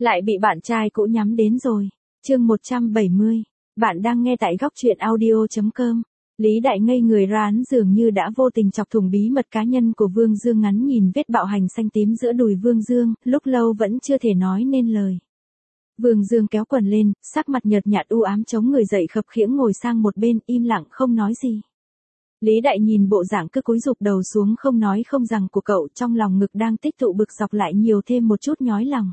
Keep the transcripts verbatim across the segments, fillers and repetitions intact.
Lại bị bạn trai cũ nhắm đến rồi. Chương một trăm bảy mươi. Bạn đang nghe tại góc truyện audio chấm com. Lý Đại ngây người ra, hắn dường như đã vô tình chọc thủng bí mật cá nhân của Vương Dương. Ngắn nhìn vết bạo hành xanh tím giữa đùi Vương Dương, lúc lâu vẫn chưa thể nói nên lời. Vương Dương kéo quần lên, sắc mặt nhợt nhạt u ám, chống người dậy khập khiễng ngồi sang một bên, im lặng không nói gì. Lý Đại nhìn bộ dạng cứ cúi rụp đầu xuống không nói không rằng của cậu, trong lòng ngực đang tích tụ bực dọc lại nhiều thêm một chút nhói lòng.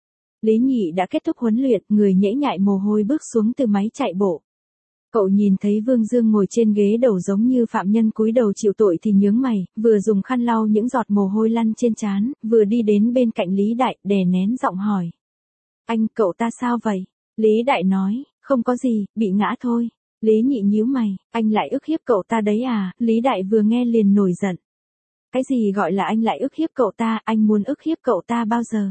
Lý Nhị đã kết thúc huấn luyện, người nhễ nhại mồ hôi bước xuống từ máy chạy bộ. Cậu nhìn thấy Vương Dương ngồi trên ghế đầu giống như phạm nhân cúi đầu chịu tội thì nhướng mày, vừa dùng khăn lau những giọt mồ hôi lăn trên trán, vừa đi đến bên cạnh Lý Đại, đè nén giọng hỏi. Anh, cậu ta sao vậy? Lý Đại nói, không có gì, bị ngã thôi. Lý Nhị nhíu mày, anh lại ức hiếp cậu ta đấy à? Lý Đại vừa nghe liền nổi giận. Cái gì gọi là anh lại ức hiếp cậu ta, anh muốn ức hiếp cậu ta bao giờ?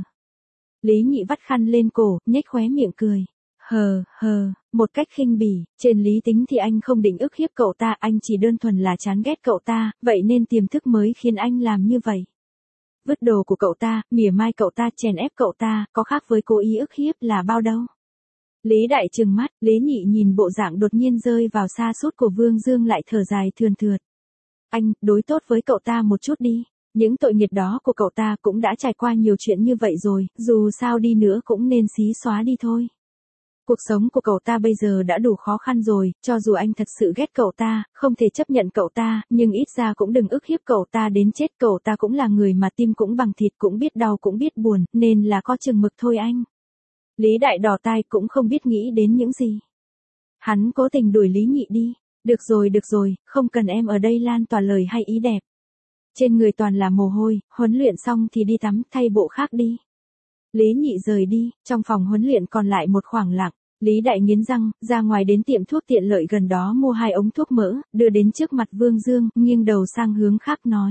Lý Nhị vắt khăn lên cổ, nhếch khóe miệng cười. Hờ, hờ, một cách khinh bỉ, trên lý tính thì anh không định ức hiếp cậu ta, anh chỉ đơn thuần là chán ghét cậu ta, vậy nên tiềm thức mới khiến anh làm như vậy. Vứt đồ của cậu ta, mỉa mai cậu ta, chèn ép cậu ta, có khác với cố ý ức hiếp là bao đâu. Lý Đại trừng mắt, Lý Nhị nhìn bộ dạng đột nhiên rơi vào sa sút của Vương Dương lại thở dài thườn thượt. Anh, đối tốt với cậu ta một chút đi. Những tội nghiệp đó của cậu ta cũng đã trải qua nhiều chuyện như vậy rồi, dù sao đi nữa cũng nên xí xóa đi thôi. Cuộc sống của cậu ta bây giờ đã đủ khó khăn rồi, cho dù anh thật sự ghét cậu ta, không thể chấp nhận cậu ta, nhưng ít ra cũng đừng ức hiếp cậu ta đến chết. Cậu ta cũng là người mà tim cũng bằng thịt, cũng biết đau cũng biết buồn, nên là có chừng mực thôi anh. Lý Đại đỏ tai cũng không biết nghĩ đến những gì. Hắn cố tình đuổi Lý Nhị đi. Được rồi được rồi, không cần em ở đây lan tỏa lời hay ý đẹp. Trên người toàn là mồ hôi, huấn luyện xong thì đi tắm, thay bộ khác đi. Lý Nhị rời đi, trong phòng huấn luyện còn lại một khoảng lặng. Lý Đại nghiến răng, ra ngoài đến tiệm thuốc tiện lợi gần đó mua hai ống thuốc mỡ, đưa đến trước mặt Vương Dương, nghiêng đầu sang hướng khác nói.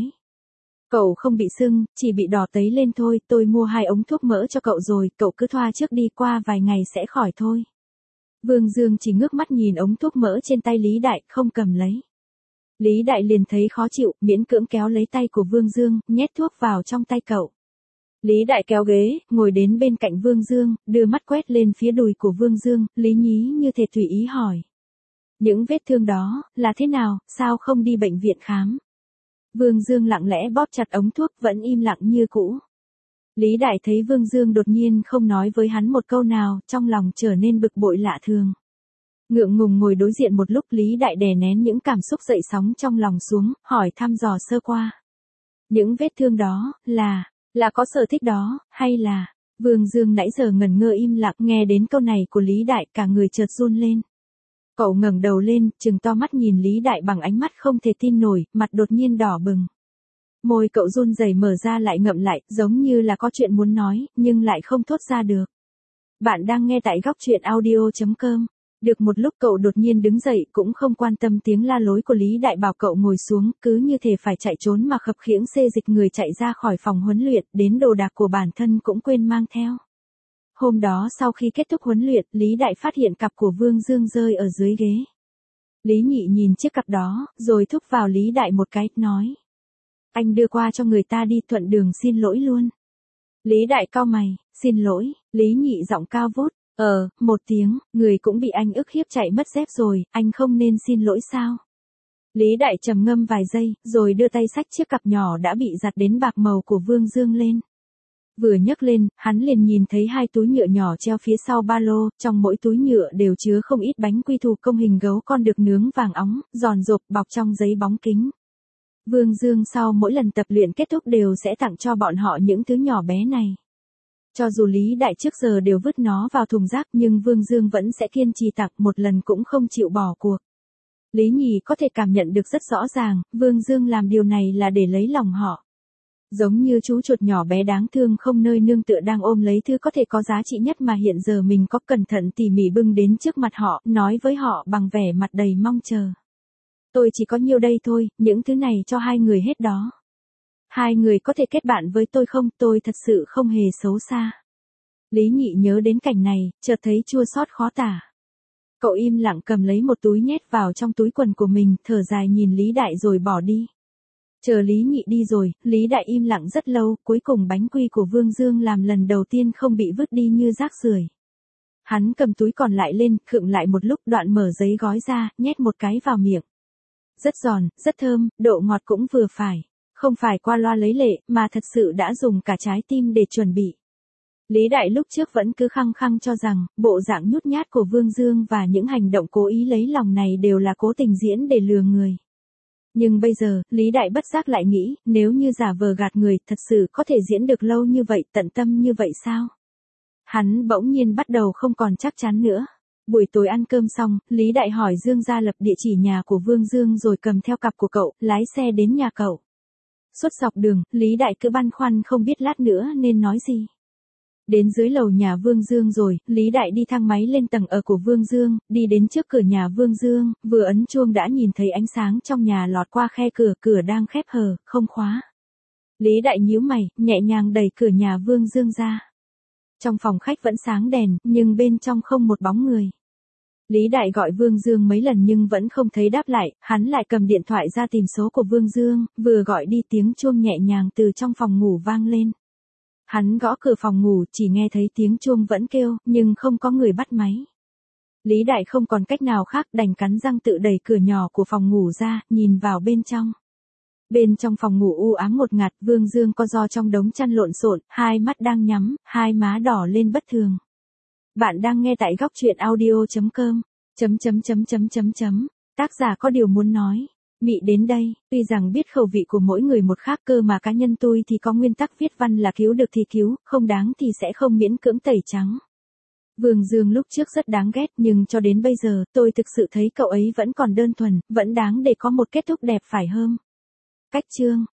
Cậu không bị sưng, chỉ bị đỏ tấy lên thôi, tôi mua hai ống thuốc mỡ cho cậu rồi, cậu cứ thoa trước đi, qua vài ngày sẽ khỏi thôi. Vương Dương chỉ ngước mắt nhìn ống thuốc mỡ trên tay Lý Đại, không cầm lấy. Lý Đại liền thấy khó chịu, miễn cưỡng kéo lấy tay của Vương Dương, nhét thuốc vào trong tay cậu. Lý Đại kéo ghế, ngồi đến bên cạnh Vương Dương, đưa mắt quét lên phía đùi của Vương Dương, Lý Nhí như thể tùy ý hỏi. Những vết thương đó, là thế nào, sao không đi bệnh viện khám? Vương Dương lặng lẽ bóp chặt ống thuốc, vẫn im lặng như cũ. Lý Đại thấy Vương Dương đột nhiên không nói với hắn một câu nào, trong lòng trở nên bực bội lạ thường. Ngượng ngùng ngồi đối diện một lúc, Lý Đại đè nén những cảm xúc dậy sóng trong lòng xuống, hỏi thăm dò sơ qua. Những vết thương đó, là, là có sở thích đó, hay là... Vương Dương nãy giờ ngẩn ngơ im lặng, nghe đến câu này của Lý Đại cả người chợt run lên. Cậu ngẩng đầu lên, trừng to mắt nhìn Lý Đại bằng ánh mắt không thể tin nổi, mặt đột nhiên đỏ bừng. Môi cậu run rẩy mở ra lại ngậm lại, giống như là có chuyện muốn nói, nhưng lại không thốt ra được. Bạn đang nghe tại góc truyện audio chấm com. Được một lúc cậu đột nhiên đứng dậy, cũng không quan tâm tiếng la lối của Lý Đại bảo cậu ngồi xuống, cứ như thể phải chạy trốn mà khập khiễng xê dịch người chạy ra khỏi phòng huấn luyện, đến đồ đạc của bản thân cũng quên mang theo. Hôm đó sau khi kết thúc huấn luyện, Lý Đại phát hiện cặp của Vương Dương rơi ở dưới ghế. Lý Nhị nhìn chiếc cặp đó, rồi thúc vào Lý Đại một cái, nói. Anh đưa qua cho người ta đi, thuận đường xin lỗi luôn. Lý Đại cau mày, xin lỗi. Lý Nhị giọng cao vút. Ờ, một tiếng, người cũng bị anh ức hiếp chạy mất dép rồi, anh không nên xin lỗi sao? Lý Đại trầm ngâm vài giây, rồi đưa tay xách chiếc cặp nhỏ đã bị giặt đến bạc màu của Vương Dương lên. Vừa nhấc lên, hắn liền nhìn thấy hai túi nhựa nhỏ treo phía sau ba lô, trong mỗi túi nhựa đều chứa không ít bánh quy thủ công hình gấu con được nướng vàng óng, giòn rộp bọc trong giấy bóng kính. Vương Dương sau mỗi lần tập luyện kết thúc đều sẽ tặng cho bọn họ những thứ nhỏ bé này. Cho dù Lý Đại trước giờ đều vứt nó vào thùng rác, nhưng Vương Dương vẫn sẽ kiên trì tặng, một lần cũng không chịu bỏ cuộc. Lý Nhì có thể cảm nhận được rất rõ ràng, Vương Dương làm điều này là để lấy lòng họ. Giống như chú chuột nhỏ bé đáng thương không nơi nương tựa đang ôm lấy thứ có thể có giá trị nhất mà hiện giờ mình có, cẩn thận tỉ mỉ bưng đến trước mặt họ, nói với họ bằng vẻ mặt đầy mong chờ. Tôi chỉ có nhiêu đây thôi, những thứ này cho hai người hết đó. Hai người có thể kết bạn với tôi không, tôi thật sự không hề xấu xa. Lý Nhị nhớ đến cảnh này, chợt thấy chua xót khó tả. Cậu im lặng cầm lấy một túi nhét vào trong túi quần của mình, thở dài nhìn Lý Đại rồi bỏ đi. Chờ Lý Nhị đi rồi, Lý Đại im lặng rất lâu, cuối cùng bánh quy của Vương Dương làm lần đầu tiên không bị vứt đi như rác rưởi. Hắn cầm túi còn lại lên, khựng lại một lúc, đoạn mở giấy gói ra, nhét một cái vào miệng. Rất giòn, rất thơm, độ ngọt cũng vừa phải. Không phải qua loa lấy lệ, mà thật sự đã dùng cả trái tim để chuẩn bị. Lý Đại lúc trước vẫn cứ khăng khăng cho rằng, bộ dạng nhút nhát của Vương Dương và những hành động cố ý lấy lòng này đều là cố tình diễn để lừa người. Nhưng bây giờ, Lý Đại bất giác lại nghĩ, nếu như giả vờ gạt người, thật sự có thể diễn được lâu như vậy, tận tâm như vậy sao? Hắn bỗng nhiên bắt đầu không còn chắc chắn nữa. Buổi tối ăn cơm xong, Lý Đại hỏi Dương Gia Lập địa chỉ nhà của Vương Dương rồi cầm theo cặp của cậu, lái xe đến nhà cậu. Suốt dọc đường, Lý Đại cứ băn khoăn không biết lát nữa nên nói gì. Đến dưới lầu nhà Vương Dương rồi, Lý Đại đi thang máy lên tầng ở của Vương Dương, đi đến trước cửa nhà Vương Dương, vừa ấn chuông đã nhìn thấy ánh sáng trong nhà lọt qua khe cửa, cửa đang khép hờ, không khóa. Lý Đại nhíu mày, nhẹ nhàng đẩy cửa nhà Vương Dương ra. Trong phòng khách vẫn sáng đèn, nhưng bên trong không một bóng người. Lý Đại gọi Vương Dương mấy lần nhưng vẫn không thấy đáp lại, hắn lại cầm điện thoại ra tìm số của Vương Dương, vừa gọi đi tiếng chuông nhẹ nhàng từ trong phòng ngủ vang lên. Hắn gõ cửa phòng ngủ, chỉ nghe thấy tiếng chuông vẫn kêu, nhưng không có người bắt máy. Lý Đại không còn cách nào khác, đành cắn răng tự đẩy cửa nhỏ của phòng ngủ ra, nhìn vào bên trong. Bên trong phòng ngủ u ám một ngạt, Vương Dương co ro trong đống chăn lộn xộn, hai mắt đang nhắm, hai má đỏ lên bất thường. Bạn đang nghe tại góc truyện audio chấm com, chấm chấm chấm chấm chấm chấm, tác giả có điều muốn nói. Mị đến đây, tuy rằng biết khẩu vị của mỗi người một khác cơ mà cá nhân tôi thì có nguyên tắc viết văn là cứu được thì cứu, không đáng thì sẽ không miễn cưỡng tẩy trắng. Vương Dương lúc trước rất đáng ghét nhưng cho đến bây giờ tôi thực sự thấy cậu ấy vẫn còn đơn thuần, vẫn đáng để có một kết thúc đẹp phải không? Cách chương